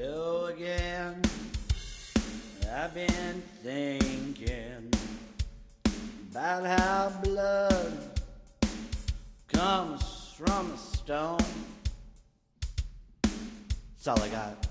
go again. I've been thinking about how blood comes from a stone. That's all I got.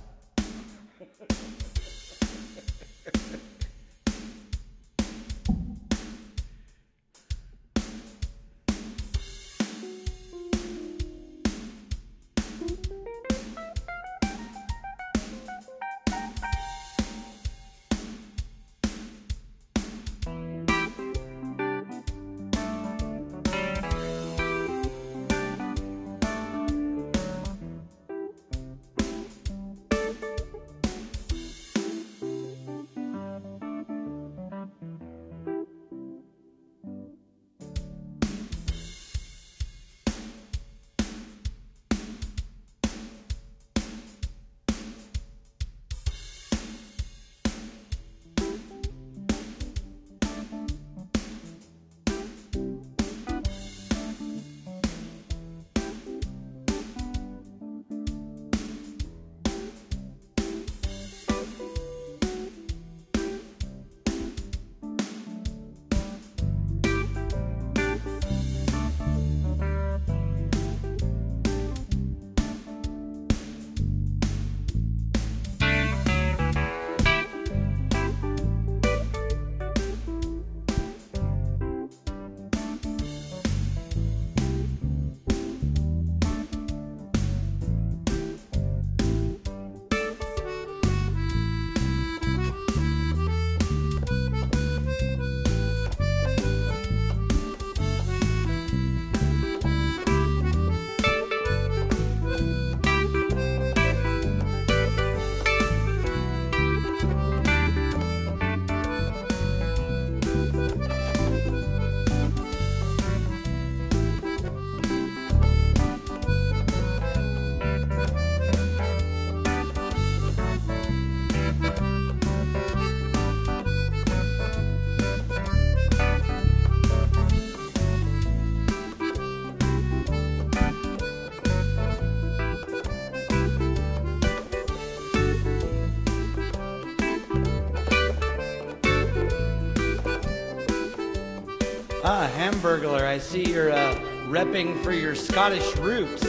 Hamburglar, I see you're repping for your Scottish roots.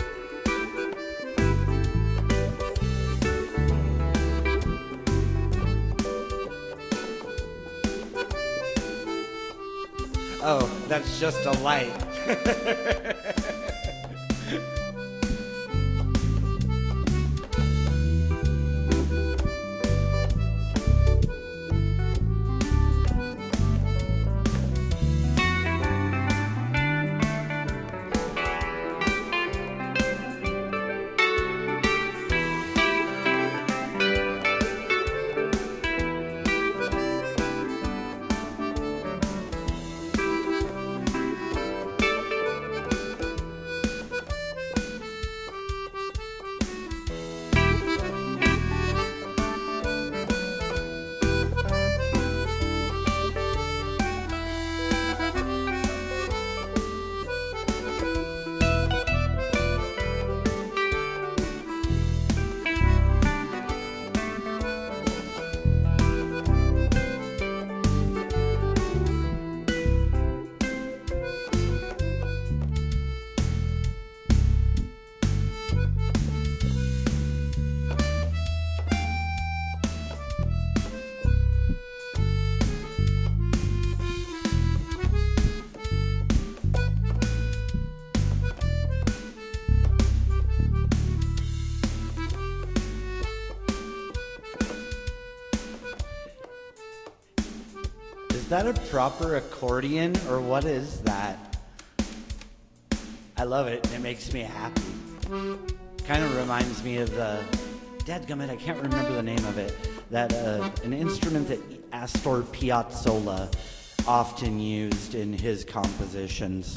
Oh, that's just a light. Is that a proper accordion, or what is that? I love it. It makes me happy. Kind of reminds me of dadgummit, I can't remember the name of it. That an instrument that Astor Piazzolla often used in his compositions.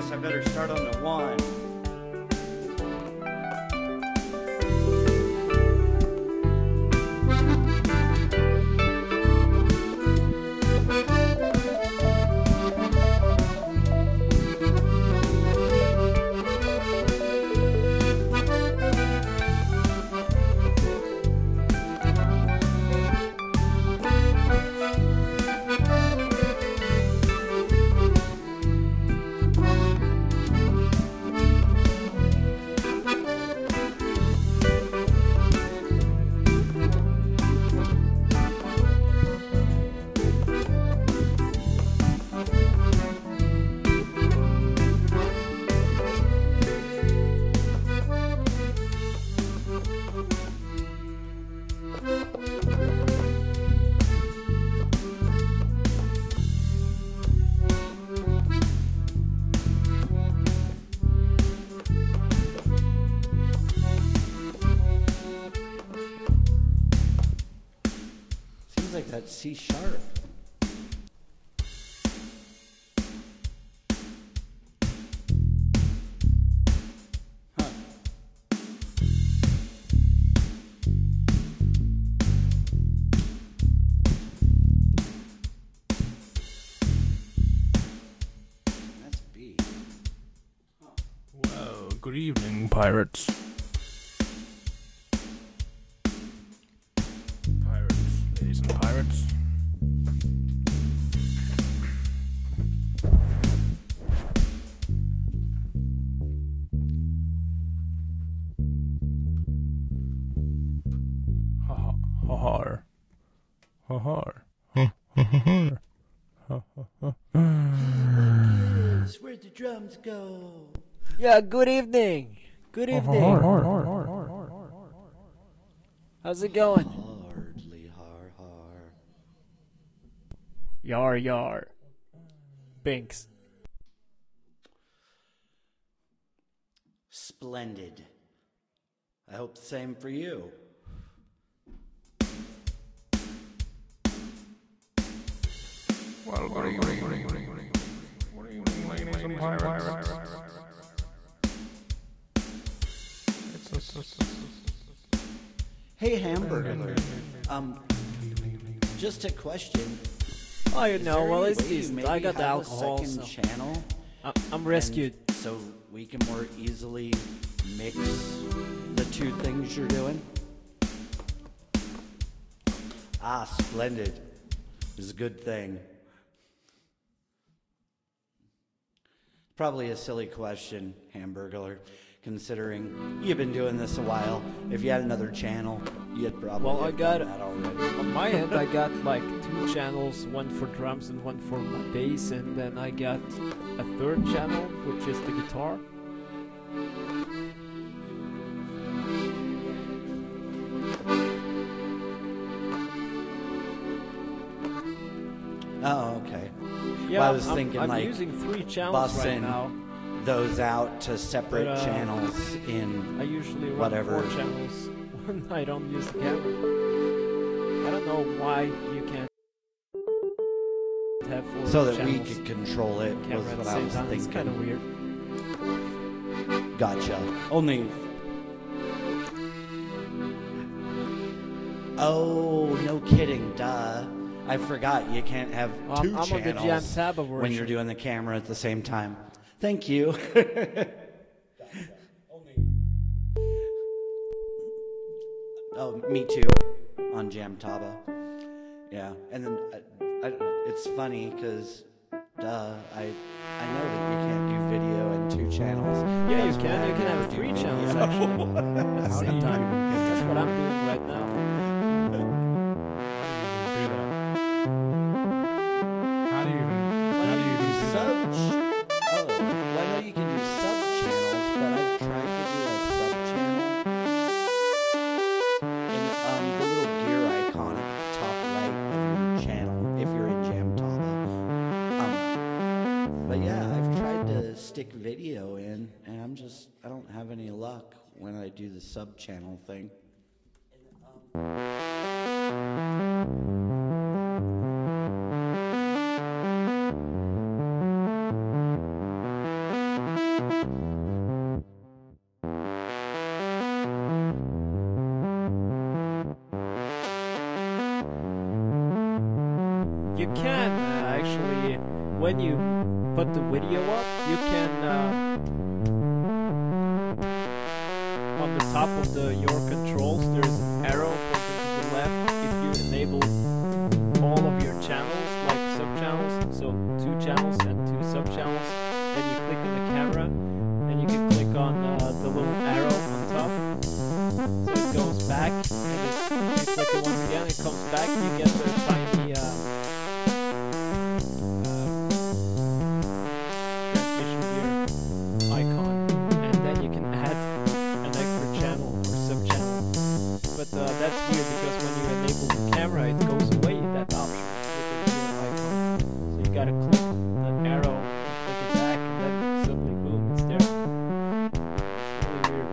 guess I better start on the one. Like that C sharp. Huh. That's B. Huh. Well, good evening, pirates. Ladies and pirates. Ha ha ha har. Ha har. Ha ha har. Ha ha ha. Yes, where'd the drums go? Yeah, good evening. Good evening. How's it going? Hardly har har. Yar yar. Binks. Splendid. I hope the same for you. Well, good evening, ladies and pirates. Hey, Hamburger. Just a question. Oh, you Is know, there well, any it's way you easy. maybe I got the have a alcohol, second so channel, I'm rescued. and so we can more easily mix the two things you're doing. Ah, splendid. Is a good thing. Probably a silly question, Hamburglar, considering you've been doing this a while. If you had another channel, you'd probably Well, I have got done that already. On my end, I got like 2 channels, one for drums and one for my bass, and then I got a 3rd channel, which is the guitar. Oh, okay. Yeah, Well, I was I'm, thinking I'm like using 3 channels right bussing now. those out to separate But, channels I in usually run whatever. 4 channels when I don't use the camera. I don't know why you can't have 4 so that we channels could control it. camera Was at what the I same was time. It's kind of thinking. weird. Gotcha. Only. Oh, no kidding. Duh. I forgot you can't have Well, 2 I'm on the Jam channels Tab version. when you're doing the camera at the same time. Thank you. Oh, me too. On Jam Taba. Yeah, and then it's funny because, I know that you can't do video in 2 channels. Yeah, you That's can. why You I can never have do 3 video. channels actually at the same time. That's what I'm doing right now. How do you even do that? Sub. Oh, well, I know you can do sub channels, but I've tried to do a sub channel. And the little gear icon at the top right of your channel, if you're in Jamtaba. But yeah, I've tried to stick video in, and I don't have any luck when I do the sub channel thing. You can actually, when you put the video up, you can on the top of your controls there's an arrow pointing to the left. If you enable all of your channels, like sub-channels, so 2 channels and 2 sub-channels, then you click on the camera and you can click on the little arrow on top, so it goes back, and if you click it once again it comes back, you get the tiny transmission gear icon, and then you can add an extra channel or sub-channel. But that's weird because when you enable the camera it goes away, that option with the gear icon. So you gotta click that arrow, click it back, and then suddenly boom, it's there. It's really weird.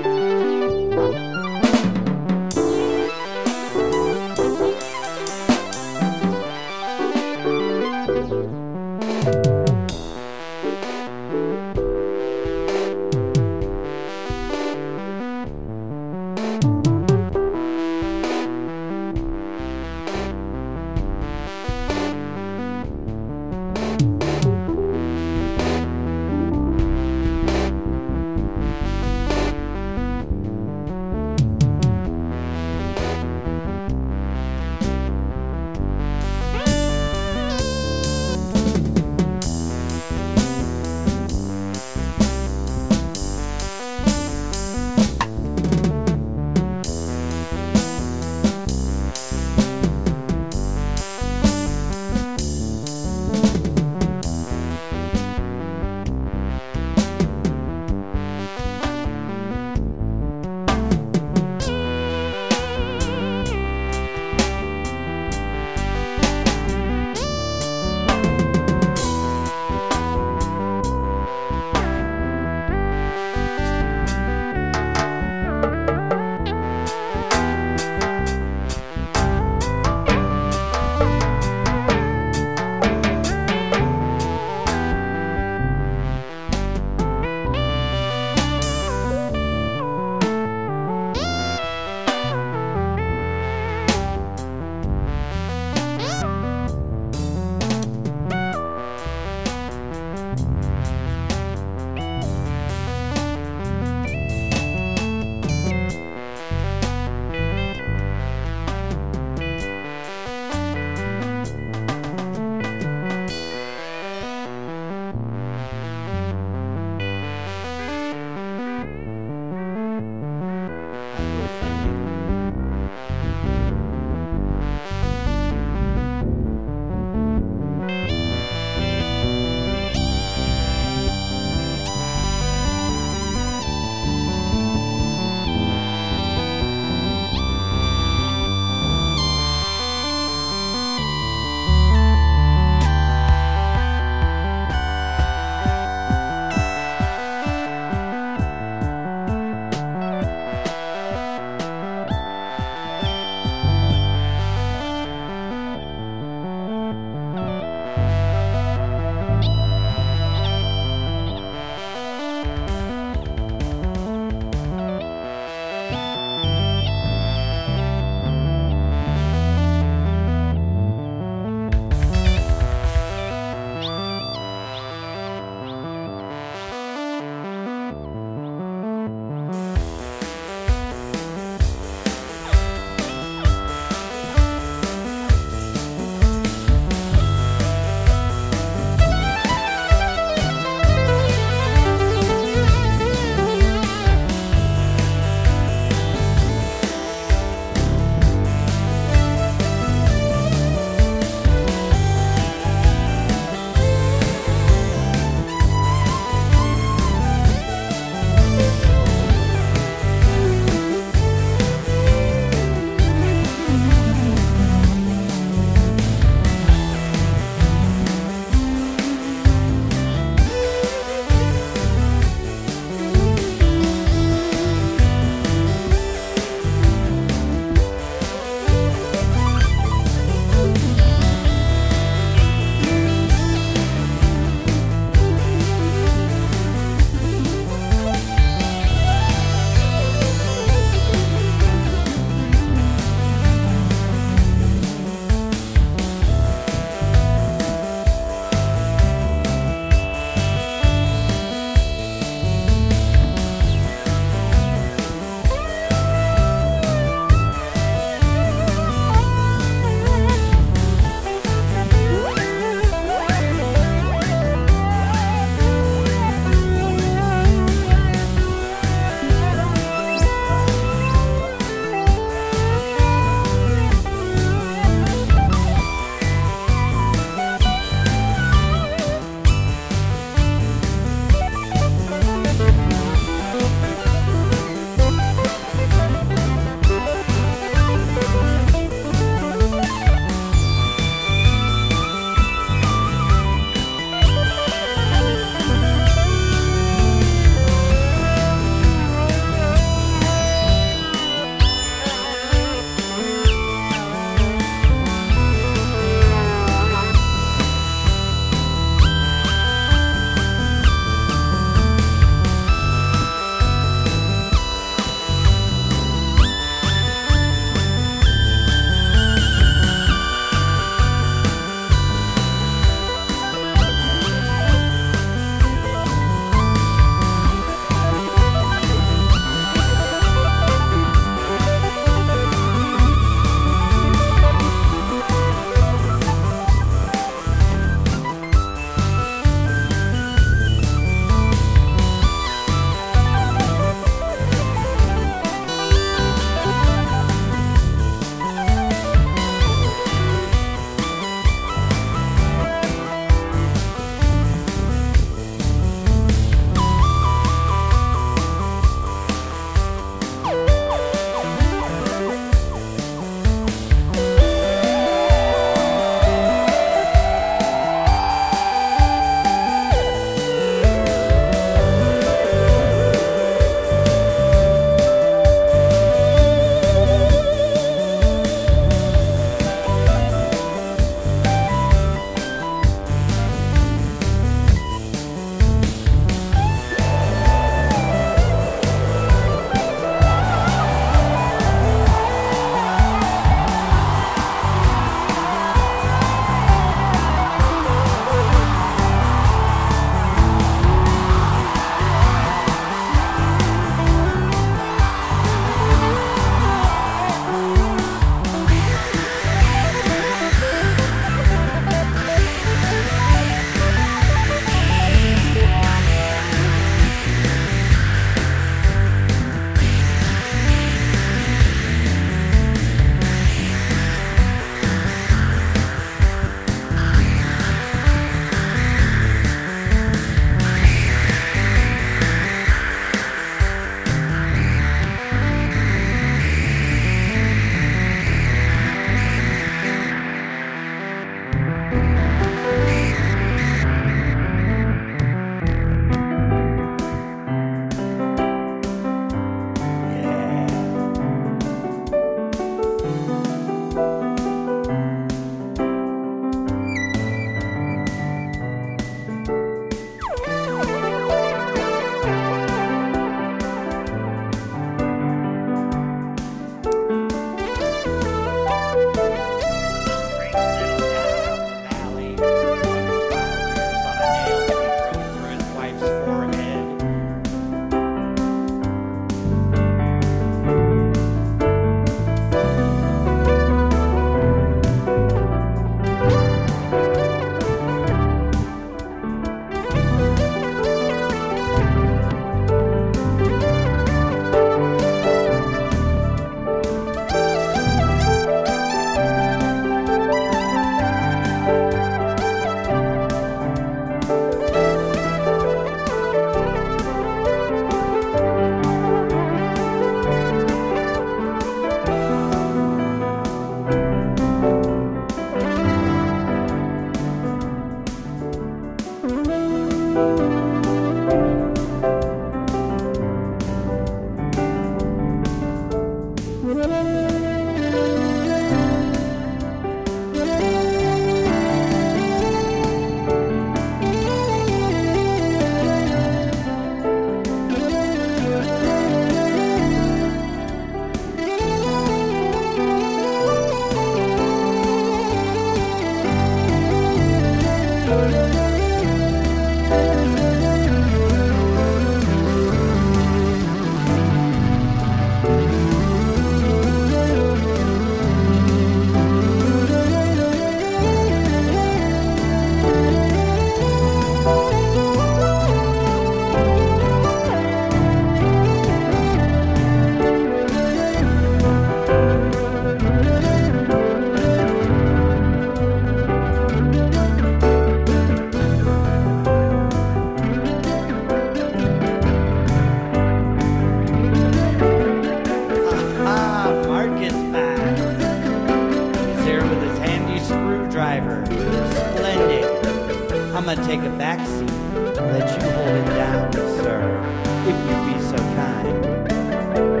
I'm gonna take a back seat, let you hold it down, sir, if you'd be so kind.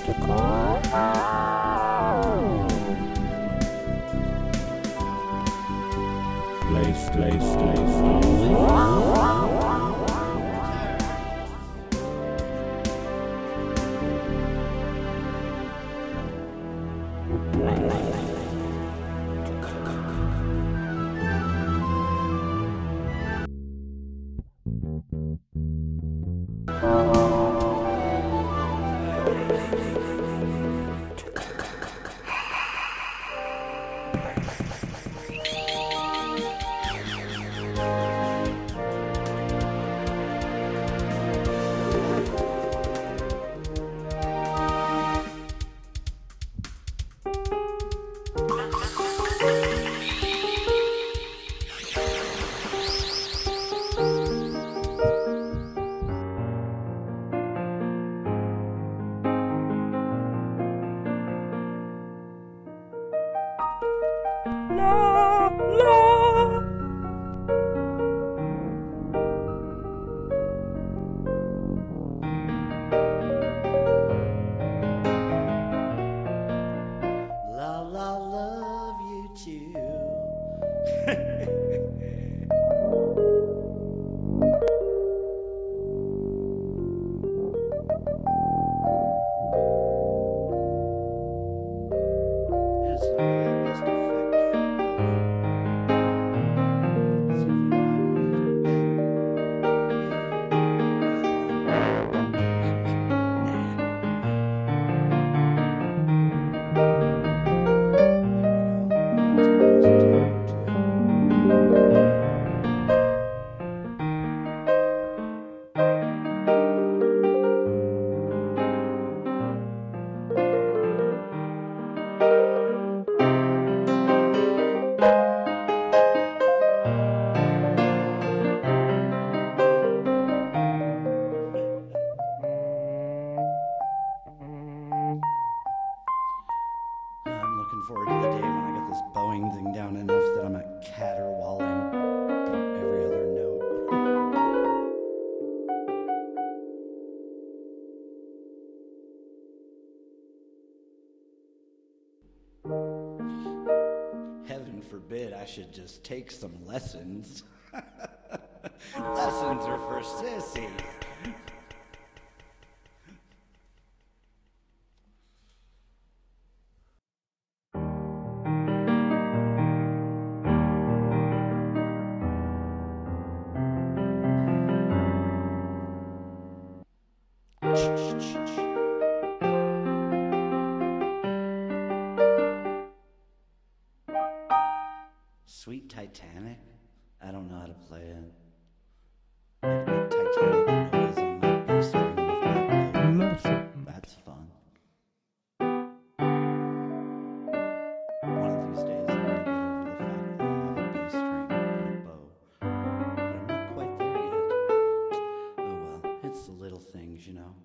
La la, love you too. It's not really the best effect for bowing. See if we can find one I'm looking forward to the day when I get this bowing thing down enough that I'm at caterwauling every other note. Heaven forbid I should just take some lessons. Lessons are for sissies. Sweet Titanic? I don't know how to play it. I can make Titanic noise on my B string with my bow. That's fun. One of these days I'm gonna get over the fact that I have a B string and a bow. But I'm not quite there yet. Oh well, it's the little things, you know.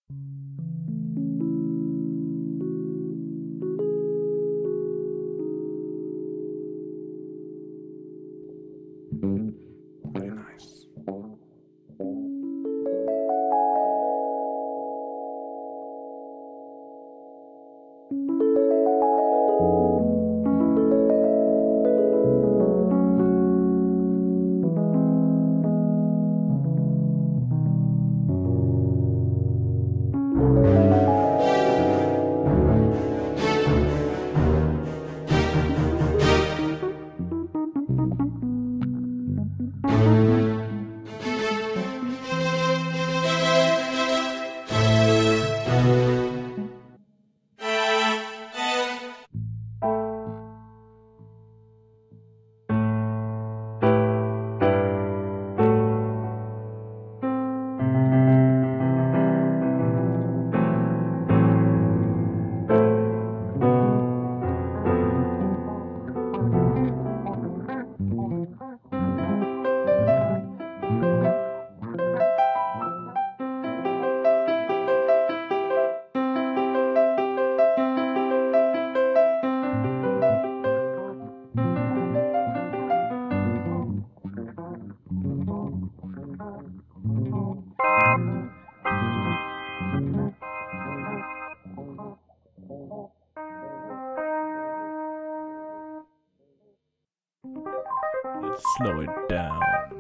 Very nice. Let's slow it down.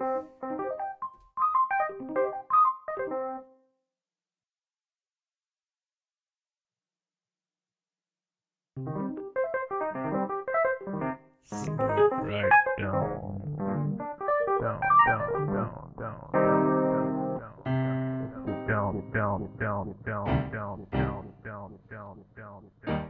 Slow it right down. Down, down, down, down, down, down, down, down, down, down, down, down, down, down, down, down.